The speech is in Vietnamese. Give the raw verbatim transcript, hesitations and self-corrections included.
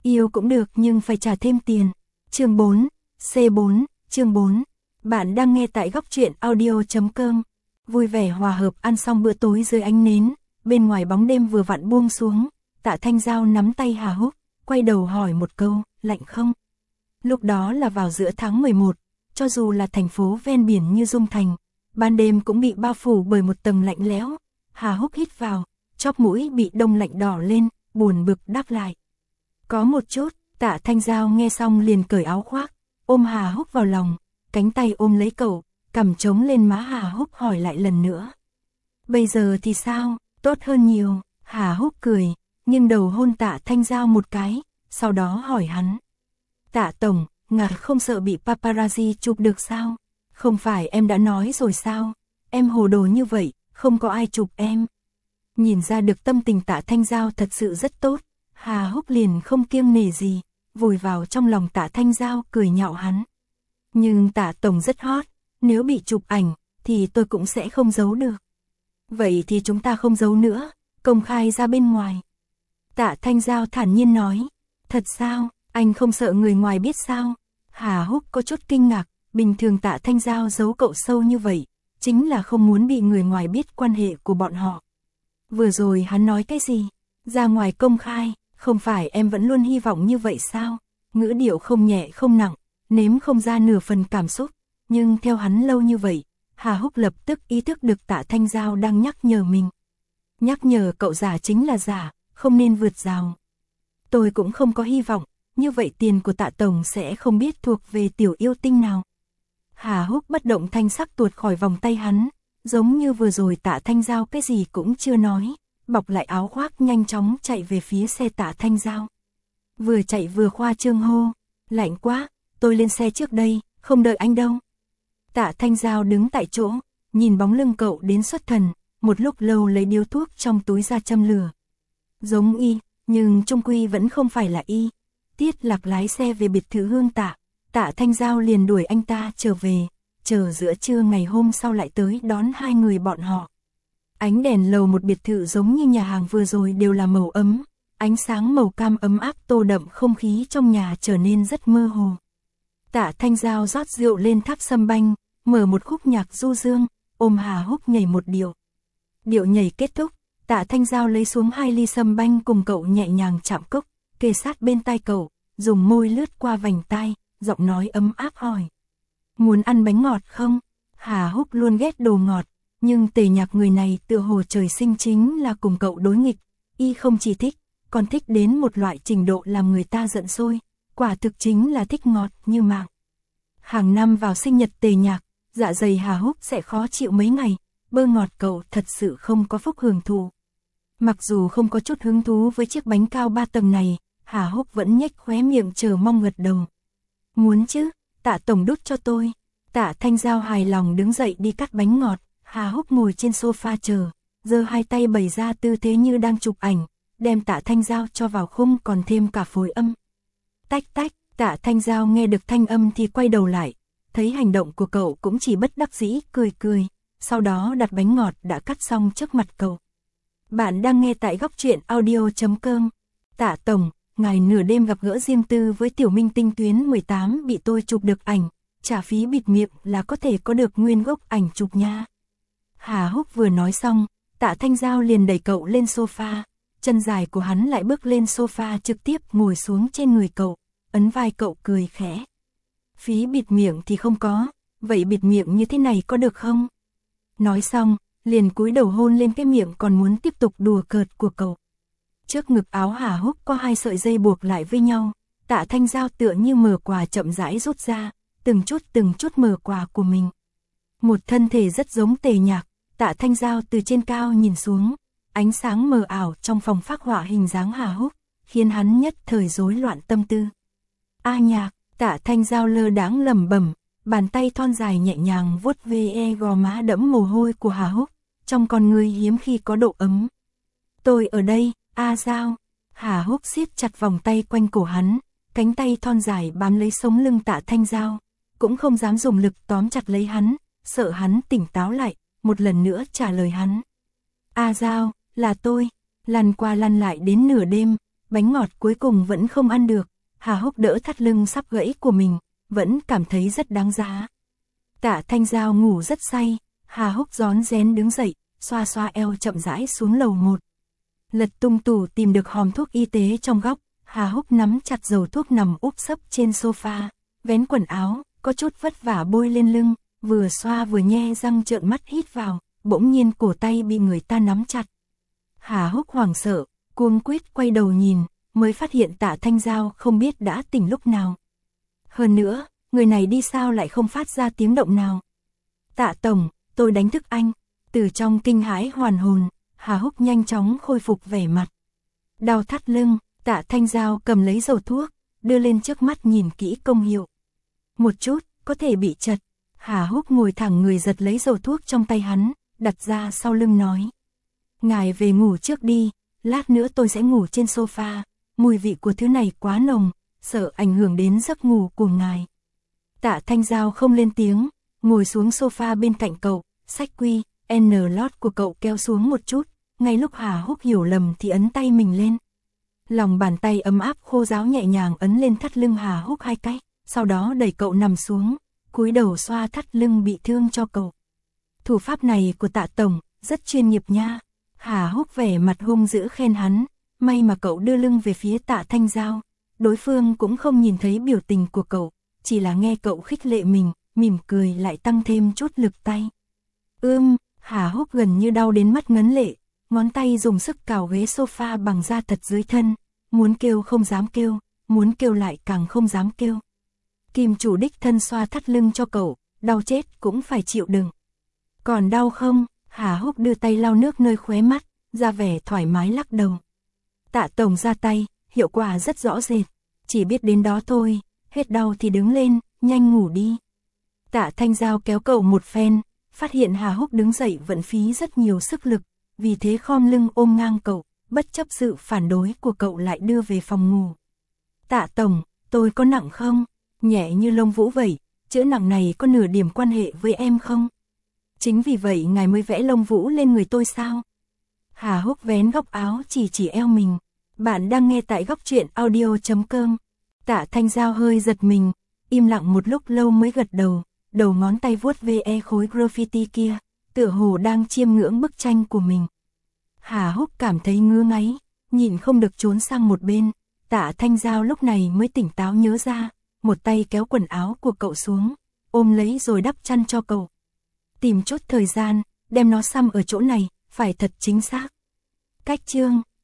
Yêu cũng được nhưng phải trả thêm tiền. Chương bốn, C bốn, chương bốn. Bạn đang nghe tại góc truyện audio chấm com. Vui vẻ hòa hợp ăn xong bữa tối dưới ánh nến, bên ngoài bóng đêm vừa vặn buông xuống, Tạ Thanh Giao nắm tay Hà Húc, quay đầu hỏi một câu, lạnh không? Lúc đó là vào giữa tháng mười một, cho dù là thành phố ven biển như Dung Thành, ban đêm cũng bị bao phủ bởi một tầng lạnh lẽo. Hà Húc hít vào, chóp mũi bị đông lạnh đỏ lên, buồn bực đáp lại. Có một chút. Tạ Thanh Giao nghe xong liền cởi áo khoác, ôm Hà Húc vào lòng, cánh tay ôm lấy cậu, cằm chống lên má Hà Húc hỏi lại lần nữa. Bây giờ thì sao, tốt hơn nhiều. Hà Húc cười, nghiêng đầu hôn Tạ Thanh Giao một cái, sau đó hỏi hắn. Tạ Tổng, ngài không sợ bị paparazzi chụp được sao? Không phải em đã nói rồi sao? Em hồ đồ như vậy, không có ai chụp em. Nhìn ra được tâm tình Tạ Thanh Giao thật sự rất tốt. Hà Húc liền không kiêng nể gì, vùi vào trong lòng Tạ Thanh Giao cười nhạo hắn. Nhưng Tạ Tổng rất hot, nếu bị chụp ảnh, thì tôi cũng sẽ không giấu được. Vậy thì chúng ta không giấu nữa, công khai ra bên ngoài. Tạ Thanh Giao thản nhiên nói, thật sao, anh không sợ người ngoài biết sao? Hà Húc có chút kinh ngạc, bình thường Tạ Thanh Giao giấu cậu sâu như vậy, chính là không muốn bị người ngoài biết quan hệ của bọn họ. Vừa rồi hắn nói cái gì? Ra ngoài công khai. Không phải em vẫn luôn hy vọng như vậy sao? Ngữ điệu không nhẹ không nặng, nếm không ra nửa phần cảm xúc. Nhưng theo hắn lâu như vậy, Hà Húc lập tức ý thức được Tạ Thanh Giao đang nhắc nhở mình. Nhắc nhở cậu giả chính là giả, không nên vượt rào. Tôi cũng không có hy vọng, như vậy tiền của Tạ Tổng sẽ không biết thuộc về tiểu yêu tinh nào. Hà Húc bất động thanh sắc tuột khỏi vòng tay hắn, giống như vừa rồi Tạ Thanh Giao cái gì cũng chưa nói. Bọc lại áo khoác nhanh chóng chạy về phía xe Tạ Thanh Giao. Vừa chạy vừa khoa trương hô, lạnh quá, tôi lên xe trước đây, không đợi anh đâu. Tạ Thanh Giao đứng tại chỗ, nhìn bóng lưng cậu đến xuất thần, một lúc lâu lấy điếu thuốc trong túi ra châm lửa. Giống y, nhưng chung quy vẫn không phải là y. Tiết Lạc lái xe về biệt thự Hương Tạ, Tạ Thanh Giao liền đuổi anh ta trở về, chờ giữa trưa ngày hôm sau lại tới đón hai người bọn họ. Ánh đèn lầu một biệt thự giống như nhà hàng vừa rồi đều là màu ấm, ánh sáng màu cam ấm áp tô đậm không khí trong nhà trở nên rất mơ hồ. Tạ Thanh Giao rót rượu lên tháp sâm banh, mở một khúc nhạc du dương, ôm Hà Húc nhảy một điệu. Điệu nhảy kết thúc, Tạ Thanh Giao lấy xuống hai ly sâm banh cùng cậu nhẹ nhàng chạm cốc, kề sát bên tai cậu, dùng môi lướt qua vành tai, giọng nói ấm áp hỏi. Muốn ăn bánh ngọt không? Hà Húc luôn ghét đồ ngọt. Nhưng Tề Nhạc người này tựa hồ trời sinh chính là cùng cậu đối nghịch, y không chỉ thích, còn thích đến một loại trình độ làm người ta giận sôi, quả thực chính là thích ngọt như mạng. Hàng năm vào sinh nhật Tề Nhạc, dạ dày Hà Húc sẽ khó chịu mấy ngày, bơ ngọt cậu thật sự không có phúc hưởng thụ. Mặc dù không có chút hứng thú với chiếc bánh cao ba tầng này, Hà Húc vẫn nhếch khóe miệng chờ mong gật đầu. Muốn chứ, Tạ Tổng đút cho tôi. Tạ Thanh Giao hài lòng đứng dậy đi cắt bánh ngọt. Hà Húc ngồi trên sofa chờ, giơ hai tay bày ra tư thế như đang chụp ảnh, đem Tạ Thanh Giao cho vào khung còn thêm cả phối âm. Tách tách, Tạ Thanh Giao nghe được thanh âm thì quay đầu lại, thấy hành động của cậu cũng chỉ bất đắc dĩ cười cười, sau đó đặt bánh ngọt đã cắt xong trước mặt cậu. Bạn đang nghe tại góc truyện audio chấm com. Tạ Tổng, ngài nửa đêm gặp gỡ riêng tư với tiểu minh tinh tuyến mười tám bị tôi chụp được ảnh, trả phí bịt miệng là có thể có được nguyên gốc ảnh chụp nha. Hà Húc vừa nói xong, Tạ Thanh Giao liền đẩy cậu lên sofa, chân dài của hắn lại bước lên sofa trực tiếp ngồi xuống trên người cậu, ấn vai cậu cười khẽ. Phí bịt miệng thì không có, vậy bịt miệng như thế này có được không? Nói xong, liền cúi đầu hôn lên cái miệng còn muốn tiếp tục đùa cợt của cậu. Trước ngực áo Hà Húc có hai sợi dây buộc lại với nhau, Tạ Thanh Giao tựa như mở quà chậm rãi rút ra, từng chút từng chút mở quà của mình. Một thân thể rất giống Tề Nhạc. Tạ Thanh Giao từ trên cao nhìn xuống, ánh sáng mờ ảo trong phòng phác họa hình dáng Hà Húc, khiến hắn nhất thời rối loạn tâm tư. A Nhạc, Tạ Thanh Giao lơ đãng lẩm bẩm, bàn tay thon dài nhẹ nhàng vuốt ve gò má đẫm mồ hôi của Hà Húc, trong con người hiếm khi có độ ấm. Tôi ở đây, A Giao. Hà Húc siết chặt vòng tay quanh cổ hắn, cánh tay thon dài bám lấy sống lưng Tạ Thanh Giao, cũng không dám dùng lực tóm chặt lấy hắn, sợ hắn tỉnh táo lại. Một lần nữa trả lời hắn. A Giao, là tôi. Lăn qua lăn lại đến nửa đêm, bánh ngọt cuối cùng vẫn không ăn được, Hà Húc đỡ thắt lưng sắp gãy của mình, vẫn cảm thấy rất đáng giá. Tạ Thanh Giao ngủ rất say, Hà Húc rón rén đứng dậy, xoa xoa eo chậm rãi xuống lầu một. Lật tung tủ tìm được hòm thuốc y tế trong góc, Hà Húc nắm chặt dầu thuốc nằm úp sấp trên sofa, vén quần áo, có chút vất vả bôi lên lưng, vừa xoa vừa nhe răng trợn mắt hít vào, bỗng nhiên cổ tay bị người ta nắm chặt. Hà Húc hoảng sợ, cuống quýt quay đầu nhìn, mới phát hiện Tạ Thanh Giao không biết đã tỉnh lúc nào. Hơn nữa, người này đi sao lại không phát ra tiếng động nào. Tạ tổng, tôi đánh thức anh. Từ trong kinh hãi hoàn hồn, Hà Húc nhanh chóng khôi phục vẻ mặt. Đau thắt lưng, Tạ Thanh Giao cầm lấy dầu thuốc, đưa lên trước mắt nhìn kỹ công hiệu. Một chút, có thể bị chật. Hà Húc ngồi thẳng người giật lấy dầu thuốc trong tay hắn, đặt ra sau lưng nói. Ngài về ngủ trước đi, lát nữa tôi sẽ ngủ trên sofa, mùi vị của thứ này quá nồng, sợ ảnh hưởng đến giấc ngủ của ngài. Tạ Thanh Giao không lên tiếng, ngồi xuống sofa bên cạnh cậu, xách quy, N lót của cậu kéo xuống một chút, ngay lúc Hà Húc hiểu lầm thì ấn tay mình lên. Lòng bàn tay ấm áp khô ráo nhẹ nhàng ấn lên thắt lưng Hà Húc hai cái, sau đó đẩy cậu nằm xuống, cúi đầu xoa thắt lưng bị thương cho cậu. Thủ pháp này của Tạ tổng, rất chuyên nghiệp nha. Hà Húc vẻ mặt hung dữ khen hắn, may mà cậu đưa lưng về phía Tạ Thanh Giao, đối phương cũng không nhìn thấy biểu tình của cậu, chỉ là nghe cậu khích lệ mình, mỉm cười lại tăng thêm chút lực tay. Ưm, Hà Húc gần như đau đến mắt ngấn lệ, ngón tay dùng sức cào ghế sofa bằng da thật dưới thân, muốn kêu không dám kêu, muốn kêu lại càng không dám kêu. Kim chủ đích thân xoa thắt lưng cho cậu, đau chết cũng phải chịu đựng. Còn đau không? Hà Húc đưa tay lau nước nơi khóe mắt, ra vẻ thoải mái lắc đầu. Tạ tổng ra tay, hiệu quả rất rõ rệt, chỉ biết đến đó thôi, hết đau thì đứng lên, nhanh ngủ đi. Tạ Thanh Giao kéo cậu một phen, phát hiện Hà Húc đứng dậy vẫn phí rất nhiều sức lực, vì thế khom lưng ôm ngang cậu, bất chấp sự phản đối của cậu lại đưa về phòng ngủ. Tạ tổng, tôi có nặng không? Nhẹ như lông vũ vậy, chữ nặng này có nửa điểm quan hệ với em không? Chính vì vậy ngài mới vẽ lông vũ lên người tôi sao? Hà Húc vén góc áo chỉ chỉ eo mình. Bạn đang nghe tại góc truyện audio chấm com. Tạ Thanh Giao hơi giật mình, im lặng một lúc lâu mới gật đầu, đầu ngón tay vuốt ve khối graffiti kia, tựa hồ đang chiêm ngưỡng bức tranh của mình. Hà Húc cảm thấy ngứa ngáy, nhìn không được trốn sang một bên. Tạ Thanh Giao lúc này mới tỉnh táo nhớ ra, một tay kéo quần áo của cậu xuống, ôm lấy rồi đắp chăn cho cậu. Tìm chút thời gian, đem nó xăm ở chỗ này, phải thật chính xác. Cách chương